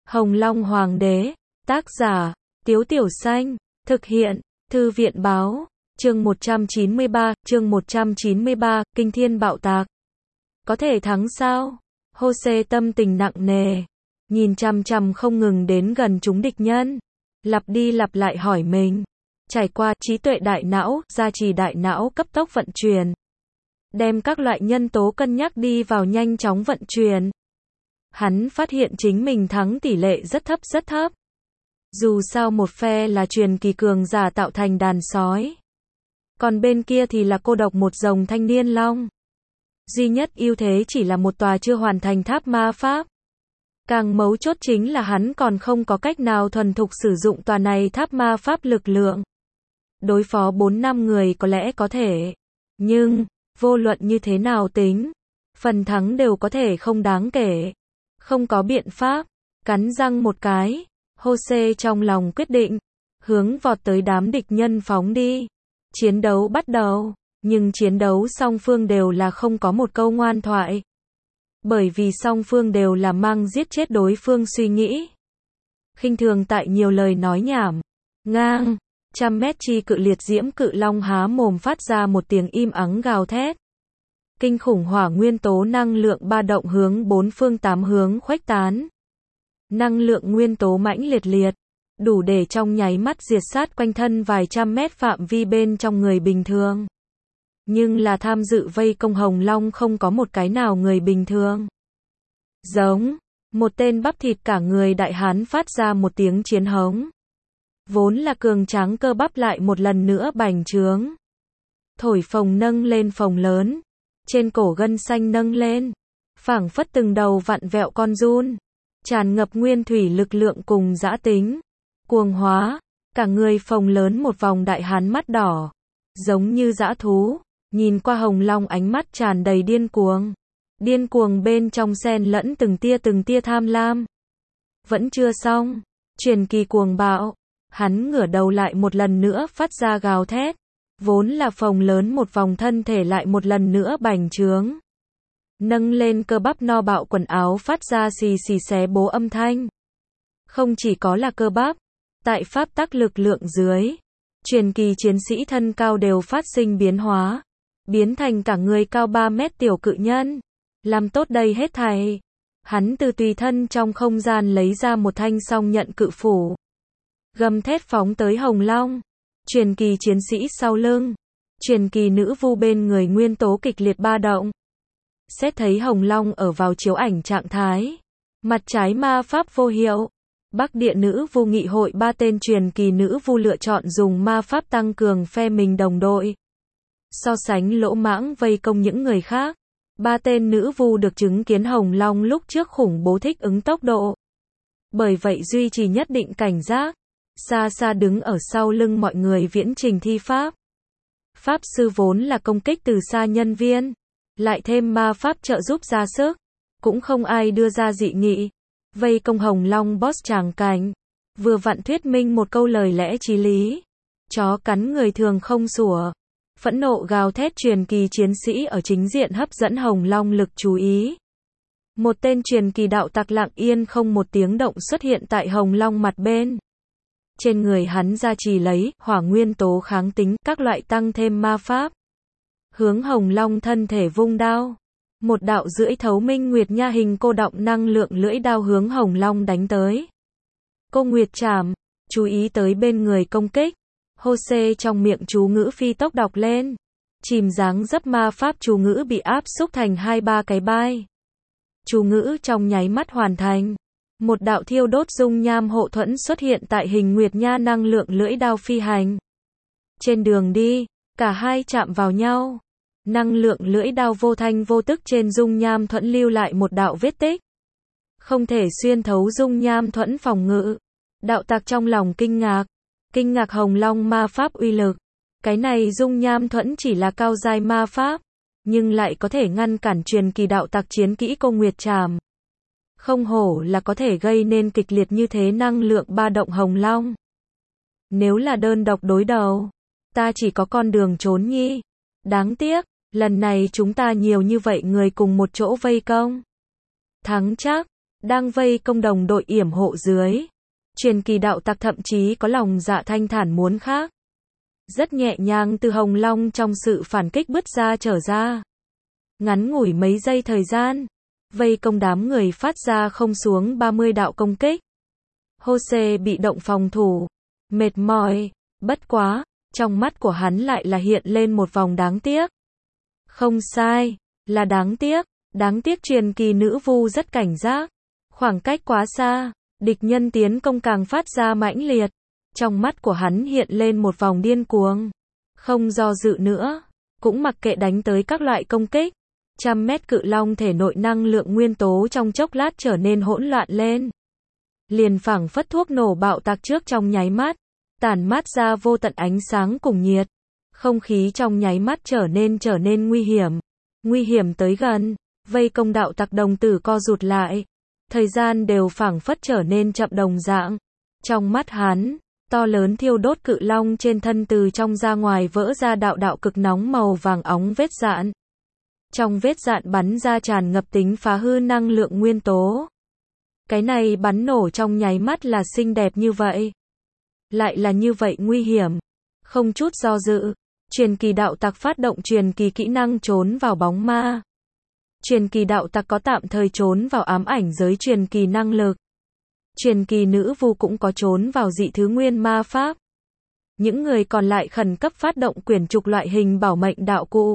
Hồng Long Hoàng đế, tác giả, Tiếu Tiểu Xanh, thực hiện, Thư viện báo, chương 193, Kinh Thiên Bạo Tạc. Có thể thắng sao? Jose tâm tình nặng nề, nhìn chằm chằm không ngừng đến gần chúng địch nhân, lặp đi lặp lại hỏi mình. Trải qua trí tuệ đại não, gia trì đại não cấp tốc vận chuyển, đem các loại nhân tố cân nhắc đi vào nhanh chóng vận chuyển. Hắn phát hiện chính mình thắng tỷ lệ rất thấp. Dù sao một phe là truyền kỳ cường giả tạo thành đàn sói, còn bên kia thì là cô độc một dòng thanh niên long. Duy nhất ưu thế chỉ là một tòa chưa hoàn thành tháp ma pháp. Càng mấu chốt chính là hắn còn không có cách nào thuần thục sử dụng tòa này tháp ma pháp lực lượng. Đối phó 4-5 người có lẽ có thể, nhưng vô luận như thế nào tính, phần thắng đều có thể không đáng kể. Không có biện pháp, cắn răng một cái, Jose trong lòng quyết định, hướng vọt tới đám địch nhân phóng đi. Chiến đấu bắt đầu, nhưng chiến đấu song phương đều là không có một câu ngoan thoại. Bởi vì song phương đều là mang giết chết đối phương suy nghĩ. Khinh thường tại nhiều lời nói nhảm. Ngang, 100 mét chi cự liệt diễm cự long há mồm phát ra một tiếng im ắng gào thét. Kinh khủng hỏa nguyên tố năng lượng ba động hướng bốn phương tám hướng khuếch tán. Năng lượng nguyên tố mãnh liệt, đủ để trong nháy mắt diệt sát quanh thân vài trăm mét phạm vi bên trong người bình thường. Nhưng là tham dự vây công Hồng Long không có một cái nào người bình thường. Giống, một tên bắp thịt cả người đại hán phát ra một tiếng chiến hống. Vốn là cường tráng cơ bắp lại một lần nữa bành trướng. Thổi phồng nâng lên phồng lớn, trên cổ gân xanh nâng lên, phảng phất từng đầu vặn vẹo con giun, tràn ngập nguyên thủy lực lượng cùng dã tính, cuồng hóa, cả người phồng lớn một vòng đại hán mắt đỏ, giống như dã thú, nhìn qua Hồng Long ánh mắt tràn đầy điên cuồng bên trong xen lẫn từng tia tham lam. Vẫn chưa xong, truyền kỳ cuồng bạo, hắn ngửa đầu lại một lần nữa phát ra gào thét, vốn là phồng lớn một vòng thân thể lại một lần nữa bành trướng. Nâng lên cơ bắp no bạo quần áo phát ra xì xì xé bố âm thanh. Không chỉ có là cơ bắp, tại pháp tắc lực lượng dưới, truyền kỳ chiến sĩ thân cao đều phát sinh biến hóa, biến thành cả người cao 3 mét tiểu cự nhân. Làm tốt đây hết thảy, hắn từ tùy thân trong không gian lấy ra một thanh song nhận cự phủ, gầm thét phóng tới Hồng Long. Truyền kỳ chiến sĩ sau lưng, truyền kỳ nữ vu bên người nguyên tố kịch liệt ba động. Xét thấy Hồng Long ở vào chiếu ảnh trạng thái, mặt trái ma pháp vô hiệu. Bắc địa nữ vu nghị hội 3 tên truyền kỳ nữ vu lựa chọn dùng ma pháp tăng cường phe mình đồng đội. So sánh lỗ mãng vây công những người khác, 3 tên nữ vu được chứng kiến Hồng Long lúc trước khủng bố thích ứng tốc độ. Bởi vậy duy trì nhất định cảnh giác, xa xa đứng ở sau lưng mọi người viễn trình thi pháp. Pháp sư vốn là công kích từ xa nhân viên, lại thêm ma pháp trợ giúp ra sức, cũng không ai đưa ra dị nghị. Vây công Hồng Long boss tràng cảnh, vừa vặn thuyết minh một câu lời lẽ chí lý. Chó cắn người thường không sủa. Phẫn nộ gào thét truyền kỳ chiến sĩ ở chính diện hấp dẫn Hồng Long lực chú ý. Một tên truyền kỳ đạo tặc lặng yên không một tiếng động xuất hiện tại Hồng Long mặt bên. Trên người hắn gia trì lấy hỏa nguyên tố kháng tính, các loại tăng thêm ma pháp. Hướng Hồng Long thân thể vung đao. Một đạo rưỡi thấu minh nguyệt nha hình cô đọng năng lượng lưỡi đao hướng Hồng Long đánh tới. Cô nguyệt trảm, chú ý tới bên người công kích. Jose trong miệng chú ngữ phi tốc đọc lên. Chìm dáng dấp ma pháp chú ngữ bị áp xúc thành 2-3 cái bai. Chú ngữ trong nháy mắt hoàn thành. Một đạo thiêu đốt dung nham hộ thuẫn xuất hiện tại hình nguyệt nha năng lượng lưỡi đao phi hành. Trên đường đi, cả hai chạm vào nhau. Năng lượng lưỡi đao vô thanh vô tức trên dung nham thuẫn lưu lại một đạo vết tích. Không thể xuyên thấu dung nham thuẫn phòng ngự. Đạo tặc trong lòng kinh ngạc Hồng Long ma pháp uy lực. Cái này dung nham thuẫn chỉ là cao giai ma pháp, nhưng lại có thể ngăn cản truyền kỳ đạo tặc chiến kỹ cô nguyệt trảm. Không hổ là có thể gây nên kịch liệt như thế năng lượng ba động Hồng Long. Nếu là đơn độc đối đầu, ta chỉ có con đường trốn nhi. Đáng tiếc, lần này chúng ta nhiều như vậy người cùng một chỗ vây công. Thắng chắc, đang vây công đồng đội yểm hộ dưới. Truyền kỳ đạo tặc thậm chí có lòng dạ thanh thản muốn khác. Rất nhẹ nhàng từ Hồng Long trong sự phản kích bứt ra trở ra. Ngắn ngủi mấy giây thời gian, vây công đám người phát ra không xuống 30 đạo công kích. Jose bị động phòng thủ, mệt mỏi, bất quá, trong mắt của hắn lại là hiện lên một vòng đáng tiếc. Không sai, là đáng tiếc truyền kỳ nữ vu rất cảnh giác. Khoảng cách quá xa, địch nhân tiến công càng phát ra mãnh liệt. Trong mắt của hắn hiện lên một vòng điên cuồng. Không do dự nữa, cũng mặc kệ đánh tới các loại công kích. 100 mét cự long thể nội năng lượng nguyên tố trong chốc lát trở nên hỗn loạn lên. Liền phảng phất thuốc nổ bạo tạc trước trong nháy mắt, tản mát ra vô tận ánh sáng cùng nhiệt. Không khí trong nháy mắt trở nên nguy hiểm tới gần, vây công đạo tặc đồng tử co rụt lại. Thời gian đều phảng phất trở nên chậm đồng dạng. Trong mắt hắn, to lớn thiêu đốt cự long trên thân từ trong ra ngoài vỡ ra đạo đạo cực nóng màu vàng óng vết dạn. Trong vết dạn bắn ra tràn ngập tính phá hư năng lượng nguyên tố. Cái này bắn nổ trong nháy mắt là xinh đẹp như vậy. Lại là như vậy nguy hiểm. Không chút do dự, truyền kỳ đạo tặc phát động truyền kỳ kỹ năng trốn vào bóng ma. Truyền kỳ đạo tặc có tạm thời trốn vào ám ảnh giới truyền kỳ năng lực. Truyền kỳ nữ vu cũng có trốn vào dị thứ nguyên ma pháp. Những người còn lại khẩn cấp phát động quyển trục loại hình bảo mệnh đạo cụ.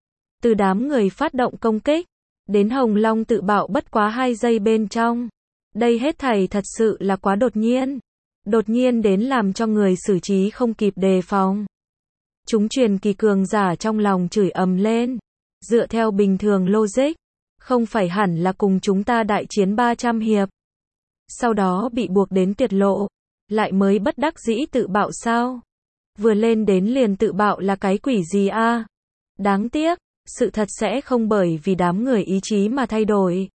Từ đám người phát động công kích, đến Hồng Long tự bạo bất quá 2 giây bên trong. Đây hết thảy thật sự là quá đột nhiên. Đột nhiên đến làm cho người xử trí không kịp đề phòng. Chúng truyền kỳ cường giả trong lòng chửi ầm lên. Dựa theo bình thường logic, không phải hẳn là cùng chúng ta đại chiến 300 hiệp. Sau đó bị buộc đến tuyệt lộ, lại mới bất đắc dĩ tự bạo sao? Vừa lên đến liền tự bạo là cái quỷ gì a? Đáng tiếc, sự thật sẽ không bởi vì đám người ý chí mà thay đổi.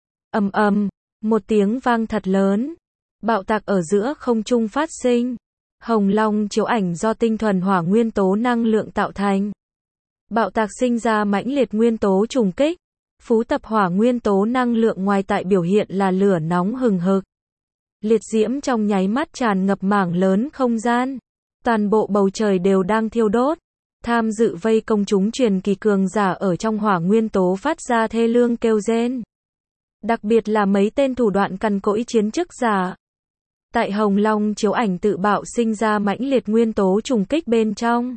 Ầm ầm, một tiếng vang thật lớn. Bạo tạc ở giữa không trung phát sinh. Hồng Long chiếu ảnh do tinh thuần hỏa nguyên tố năng lượng tạo thành. Bạo tạc sinh ra mãnh liệt nguyên tố trùng kích. Phú tập hỏa nguyên tố năng lượng ngoài tại biểu hiện là lửa nóng hừng hực. Liệt diễm trong nháy mắt tràn ngập mảng lớn không gian. Toàn bộ bầu trời đều đang thiêu đốt. Tham dự vây công chúng truyền kỳ cường giả ở trong hỏa nguyên tố phát ra thê lương kêu rên. Đặc biệt là mấy tên thủ đoạn cằn cỗi chiến chức giả. Tại Hồng Long chiếu ảnh tự bạo sinh ra mãnh liệt nguyên tố trùng kích bên trong.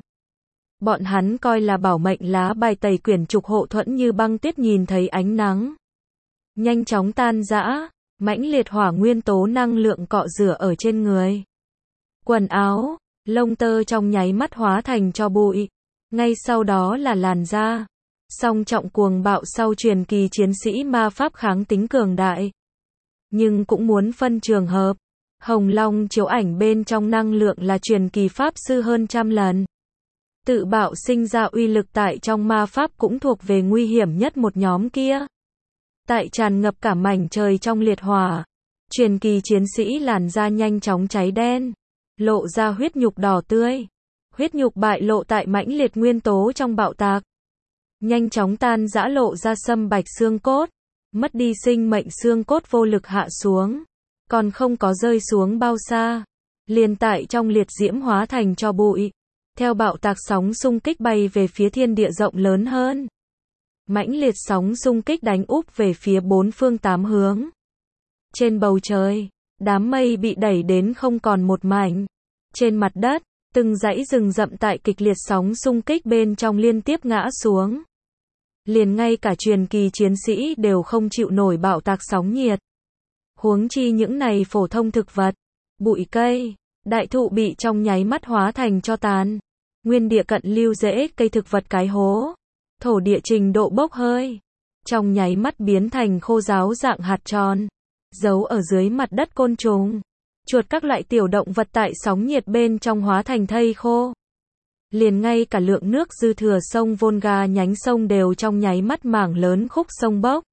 Bọn hắn coi là bảo mệnh lá bài tẩy quyển trục hộ thuẫn như băng tuyết nhìn thấy ánh nắng. Nhanh chóng tan rã, mãnh liệt hỏa nguyên tố năng lượng cọ rửa ở trên người. Quần áo, lông tơ trong nháy mắt hóa thành tro bụi. Ngay sau đó là làn da. Song trọng cuồng bạo sau truyền kỳ chiến sĩ ma pháp kháng tính cường đại. Nhưng cũng muốn phân trường hợp. Hồng Long chiếu ảnh bên trong năng lượng là truyền kỳ pháp sư hơn 100 lần. Tự bạo sinh ra uy lực tại trong ma pháp cũng thuộc về nguy hiểm nhất một nhóm kia. Tại tràn ngập cả mảnh trời trong liệt hỏa, truyền kỳ chiến sĩ làn da nhanh chóng cháy đen, lộ ra huyết nhục đỏ tươi. Huyết nhục bại lộ tại mãnh liệt nguyên tố trong bạo tạc. Nhanh chóng tan rã lộ ra sâm bạch xương cốt, mất đi sinh mệnh xương cốt vô lực hạ xuống. Còn không có rơi xuống bao xa, liền tại trong liệt diễm hóa thành tro bụi. Theo bạo tạc sóng xung kích bay về phía thiên địa rộng lớn hơn. Mãnh liệt sóng xung kích đánh úp về phía 4 phương 8 hướng. Trên bầu trời, đám mây bị đẩy đến không còn một mảnh. Trên mặt đất, từng dãy rừng rậm tại kịch liệt sóng xung kích bên trong liên tiếp ngã xuống. Liền ngay cả truyền kỳ chiến sĩ đều không chịu nổi bạo tạc sóng nhiệt. Huống chi những này phổ thông thực vật, bụi cây, đại thụ bị trong nháy mắt hóa thành tro tàn. Nguyên địa cận lưu rễ cây thực vật cái hố. Thổ địa trình độ bốc hơi. Trong nháy mắt biến thành khô ráo dạng hạt tròn. Giấu ở dưới mặt đất côn trùng. Chuột các loại tiểu động vật tại sóng nhiệt bên trong hóa thành thây khô. Liền ngay cả lượng nước dư thừa sông Volga nhánh sông đều trong nháy mắt mảng lớn khúc sông bốc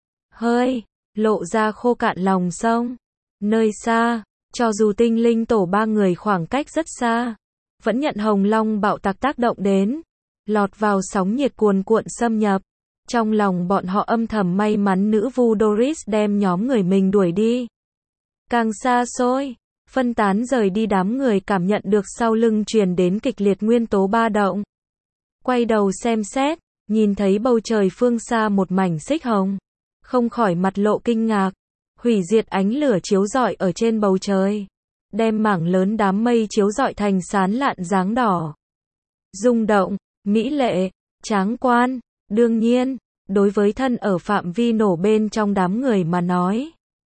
hơi, lộ ra khô cạn lòng sông. Nơi xa, cho dù tinh linh tổ 3 người khoảng cách rất xa, vẫn nhận Hồng Long bạo tạc tác động đến, lọt vào sóng nhiệt cuồn cuộn xâm nhập. Trong lòng bọn họ âm thầm may mắn nữ vu Doris đem nhóm người mình đuổi đi. Càng xa xôi, phân tán rời đi đám người cảm nhận được sau lưng truyền đến kịch liệt nguyên tố ba động. Quay đầu xem xét, nhìn thấy bầu trời phương xa một mảnh xích hồng. Không khỏi mặt lộ kinh ngạc. Hủy diệt ánh lửa chiếu rọi ở trên bầu trời. Đem mảng lớn đám mây chiếu rọi thành sán lạn dáng đỏ. Rung động, mỹ lệ, tráng quan. Đương nhiên, đối với thân ở phạm vi nổ bên trong đám người mà nói.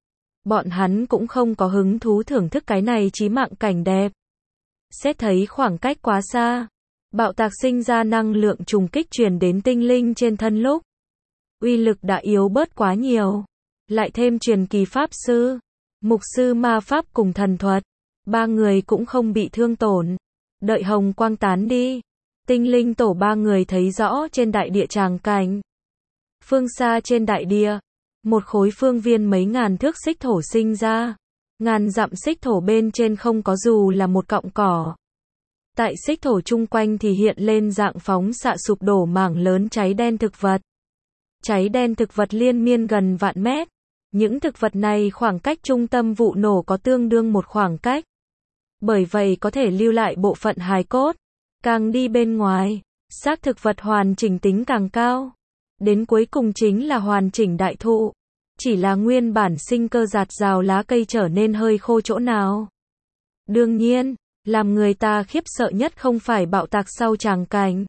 Bọn hắn cũng không có hứng thú thưởng thức cái này chí mạng cảnh đẹp. Xét thấy khoảng cách quá xa. Bạo tạc sinh ra năng lượng trùng kích truyền đến tinh linh trên thân lúc. Uy lực đã yếu bớt quá nhiều. Lại thêm truyền kỳ pháp sư, mục sư ma pháp cùng thần thuật. Ba người cũng không bị thương tổn. Đợi hồng quang tán đi. Tinh linh tổ ba người thấy rõ trên đại địa tràng cảnh. Phương xa trên đại địa. Một khối phương viên mấy ngàn thước xích thổ sinh ra. Ngàn dặm xích thổ bên trên không có dù là một cọng cỏ. Tại xích thổ chung quanh thì hiện lên dạng phóng xạ sụp đổ mảng lớn cháy đen thực vật. Cháy đen thực vật liên miên gần vạn mét. Những thực vật này khoảng cách trung tâm vụ nổ có tương đương một khoảng cách. Bởi vậy có thể lưu lại bộ phận hài cốt. Càng đi bên ngoài, xác thực vật hoàn chỉnh tính càng cao. Đến cuối cùng chính là hoàn chỉnh đại thụ. Chỉ là nguyên bản sinh cơ rạt rào lá cây trở nên hơi khô chỗ nào. Đương nhiên, làm người ta khiếp sợ nhất không phải bạo tạc sau tràng cảnh,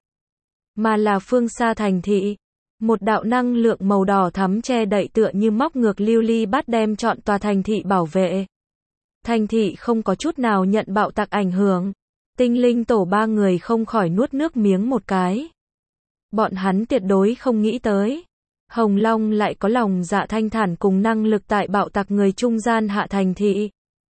mà là phương xa thành thị. Một đạo năng lượng màu đỏ thắm che đậy tựa như móc ngược lưu ly bát đem trọn tòa thành thị bảo vệ. Thành thị không có chút nào nhận bạo tạc ảnh hưởng. Tinh linh tổ ba người không khỏi nuốt nước miếng một cái. Bọn hắn tuyệt đối không nghĩ tới. Hồng Long lại có lòng dạ thanh thản cùng năng lực tại bạo tạc người trung gian hạ thành thị.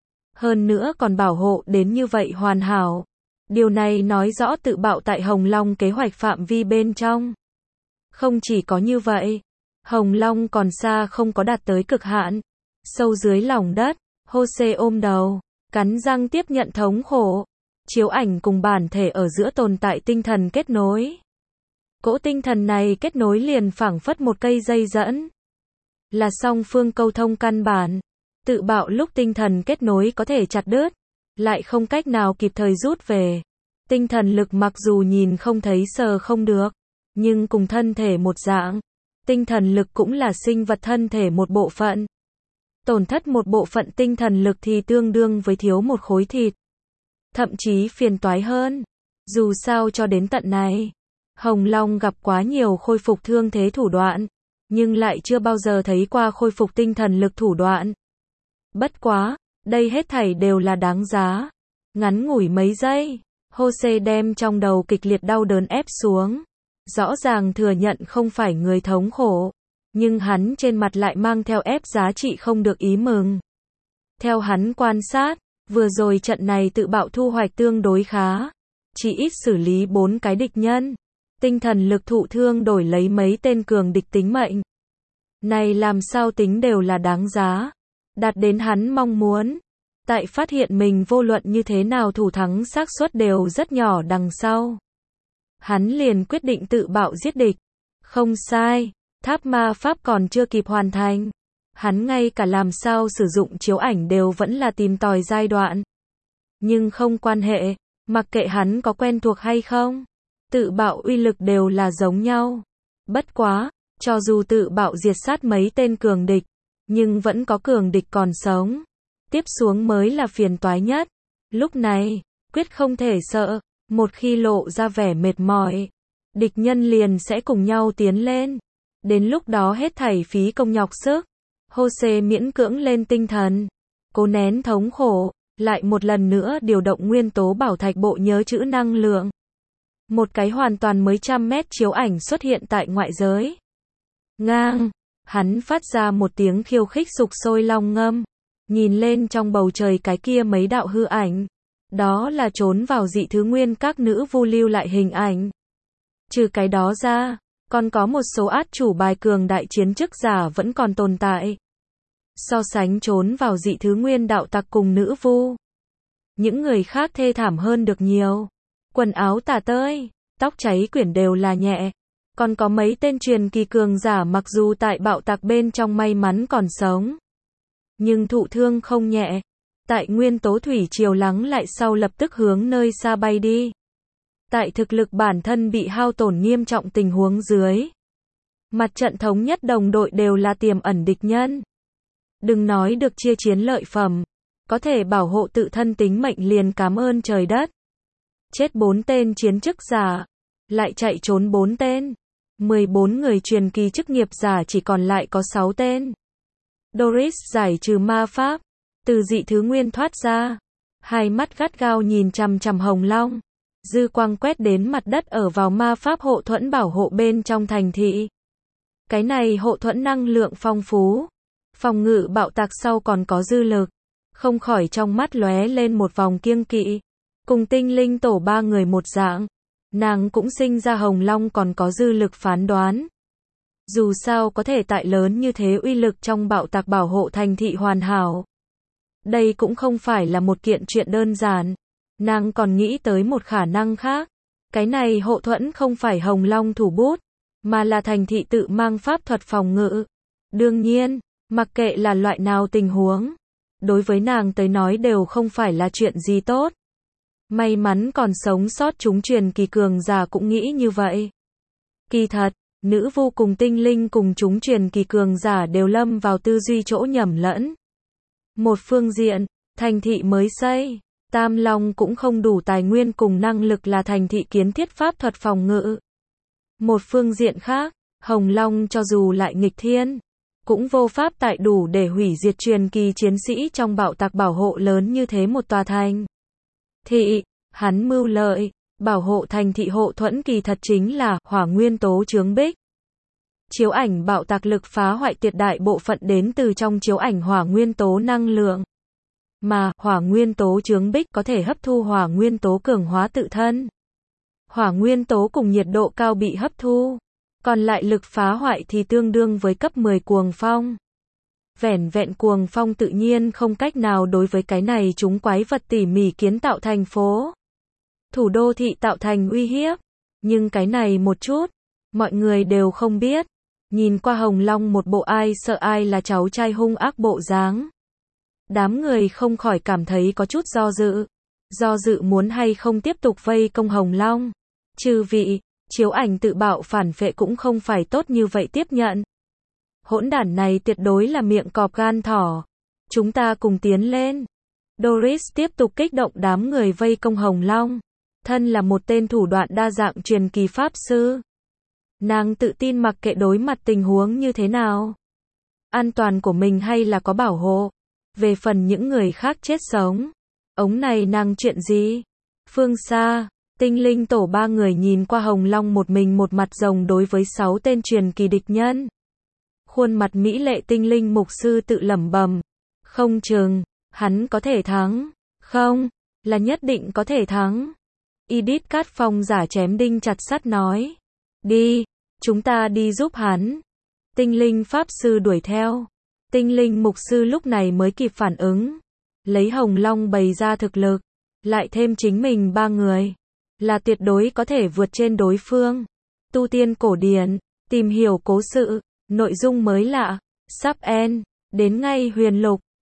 Hơn nữa còn bảo hộ đến như vậy hoàn hảo. Điều này nói rõ tự bạo tại Hồng Long kế hoạch phạm vi bên trong. Không chỉ có như vậy, Hồng Long còn xa không có đạt tới cực hạn. Sâu dưới lòng đất, Jose ôm đầu, cắn răng tiếp nhận thống khổ. Chiếu ảnh cùng bản thể ở giữa tồn tại tinh thần kết nối. Cỗ tinh thần này kết nối liền phảng phất một cây dây dẫn. Là song phương câu thông căn bản. Tự bạo lúc tinh thần kết nối có thể chặt đứt, lại không cách nào kịp thời rút về. Tinh thần lực mặc dù nhìn không thấy sờ không được, nhưng cùng thân thể một dạng. Tinh thần lực cũng là sinh vật thân thể một bộ phận. Tổn thất một bộ phận tinh thần lực thì tương đương với thiếu một khối thịt. Thậm chí phiền toái hơn. Dù sao cho đến tận này, Hồng Long gặp quá nhiều khôi phục thương thế thủ đoạn, nhưng lại chưa bao giờ thấy qua khôi phục tinh thần lực thủ đoạn. Bất quá, đây hết thảy đều là đáng giá. Ngắn ngủi mấy giây, Jose đem trong đầu kịch liệt đau đớn ép xuống. Rõ ràng thừa nhận không phải người thống khổ, nhưng hắn trên mặt lại mang theo ép giá trị không được ý mừng. Theo hắn quan sát, vừa rồi trận này tự bạo thu hoạch tương đối khá. Chỉ ít xử lý 4 cái địch nhân. Tinh thần lực thụ thương đổi lấy mấy tên cường địch tính mệnh. Này làm sao tính đều là đáng giá. Đạt đến hắn mong muốn. Tại phát hiện mình vô luận như thế nào thủ thắng xác suất đều rất nhỏ đằng sau. Hắn liền quyết định tự bạo giết địch. Không sai, tháp ma pháp còn chưa kịp hoàn thành. Hắn ngay cả làm sao sử dụng chiếu ảnh đều vẫn là tìm tòi giai đoạn. Nhưng không quan hệ, mặc kệ hắn có quen thuộc hay không. Tự bạo uy lực đều là giống nhau. Bất quá, cho dù tự bạo diệt sát mấy tên cường địch, nhưng vẫn có cường địch còn sống. Tiếp xuống mới là phiền toái nhất. Lúc này, quyết không thể sợ. Một khi lộ ra vẻ mệt mỏi, địch nhân liền sẽ cùng nhau tiến lên. Đến lúc đó hết thảy phí công nhọc sức. Jose miễn cưỡng lên tinh thần, cố nén thống khổ, lại một lần nữa điều động nguyên tố bảo thạch bộ nhớ trữ năng lượng. Một cái hoàn toàn mới 100 mét chiếu ảnh xuất hiện tại ngoại giới. Ngang, hắn phát ra một tiếng khiêu khích sục sôi long ngâm, nhìn lên trong bầu trời cái kia mấy đạo hư ảnh. Đó là trốn vào dị thứ nguyên các nữ vu lưu lại hình ảnh. Trừ cái đó ra, còn có một số át chủ bài cường đại chiến chức giả vẫn còn tồn tại. So sánh trốn vào dị thứ nguyên đạo tặc cùng nữ vu, những người khác thê thảm hơn được nhiều. Quần áo tả tơi, tóc cháy quyển đều là nhẹ. Còn có mấy tên truyền kỳ cường giả mặc dù tại bạo tạc bên trong may mắn còn sống, nhưng thụ thương không nhẹ. Tại nguyên tố thủy triều lắng lại sau lập tức hướng nơi xa bay đi. Tại thực lực bản thân bị hao tổn nghiêm trọng tình huống dưới, mặt trận thống nhất đồng đội đều là tiềm ẩn địch nhân. Đừng nói được chia chiến lợi phẩm, có thể bảo hộ tự thân tính mệnh liền cảm ơn trời đất. Chết 4 tên chiến chức giả, lại chạy trốn 4 tên. 14 người truyền kỳ chức nghiệp giả chỉ còn lại có 6 tên. Doris giải trừ ma pháp, từ dị thứ nguyên thoát ra, hai mắt gắt gao nhìn chằm chằm Hồng Long. Dư quang quét đến mặt đất ở vào ma pháp hộ thuẫn bảo hộ bên trong thành thị. Cái này hộ thuẫn năng lượng phong phú, phòng ngự bạo tạc sau còn có dư lực, không khỏi trong mắt lóe lên một vòng kiêng kỵ. Cùng tinh linh tổ 3 người một dạng, nàng cũng sinh ra Hồng Long còn có dư lực phán đoán. Dù sao có thể tại lớn như thế uy lực trong bạo tạc bảo hộ thành thị hoàn hảo. Đây cũng không phải là một kiện chuyện đơn giản. Nàng còn nghĩ tới một khả năng khác. Cái này hộ thuẫn không phải Hồng Long thủ bút, mà là thành thị tự mang pháp thuật phòng ngự. Đương nhiên, mặc kệ là loại nào tình huống, đối với nàng tới nói đều không phải là chuyện gì tốt. May mắn còn sống sót chúng truyền kỳ cường giả cũng nghĩ như vậy. Kỳ thật, nữ vô cùng tinh linh cùng chúng truyền kỳ cường giả đều lâm vào tư duy chỗ nhầm lẫn. Một phương diện, thành thị mới xây, Tam Long cũng không đủ tài nguyên cùng năng lực là thành thị kiến thiết pháp thuật phòng ngự. Một phương diện khác, Hồng Long cho dù lại nghịch thiên, cũng vô pháp tại đủ để hủy diệt truyền kỳ chiến sĩ trong bạo tạc bảo hộ lớn như thế một tòa thành thị. Hắn mưu lợi, bảo hộ thành thị hộ thuẫn kỳ thật chính là hỏa nguyên tố chướng bích. Chiếu ảnh bạo tạc lực phá hoại tuyệt đại bộ phận đến từ trong chiếu ảnh hỏa nguyên tố năng lượng. Mà hỏa nguyên tố chướng bích có thể hấp thu hỏa nguyên tố cường hóa tự thân. Hỏa nguyên tố cùng nhiệt độ cao bị hấp thu, còn lại lực phá hoại thì tương đương với cấp 10 cuồng phong. Vẻn vẹn cuồng phong tự nhiên không cách nào đối với cái này chúng quái vật tỉ mỉ kiến tạo thành phố, thủ đô thị tạo thành uy hiếp. Nhưng cái này một chút, mọi người đều không biết. Nhìn qua Hồng Long một bộ ai sợ ai là cháu trai hung ác bộ dáng. Đám người không khỏi cảm thấy có chút do dự. Do dự muốn hay không tiếp tục vây công Hồng Long. Chư vị, chiếu ảnh tự bạo phản phệ cũng không phải tốt như vậy tiếp nhận. Hỗn đản này tuyệt đối là miệng cọp gan thỏ. Chúng ta cùng tiến lên. Doris tiếp tục kích động đám người vây công Hồng Long. Thân là một tên thủ đoạn đa dạng truyền kỳ pháp sư, nàng tự tin mặc kệ đối mặt tình huống như thế nào, an toàn của mình hay là có bảo hộ. Về phần những người khác chết sống, ống này nàng chuyện gì? Phương xa, tinh linh tổ 3 người nhìn qua Hồng Long một mình một mặt rồng đối với 6 tên truyền kỳ địch nhân. Khuôn mặt mỹ lệ tinh linh mục sư tự lẩm bẩm, không chừng, hắn có thể thắng. Không, là nhất định có thể thắng. Edith Cát Phong giả chém đinh chặt sắt nói. Đi, chúng ta đi giúp hắn. Tinh linh pháp sư đuổi theo. Tinh linh mục sư lúc này mới kịp phản ứng. Lấy Hồng Long bày ra thực lực, lại thêm chính mình 3 người, là tuyệt đối có thể vượt trên đối phương. Tu tiên cổ điển, tìm hiểu cố sự, nội dung mới lạ, sắp end, đến ngay huyền lục.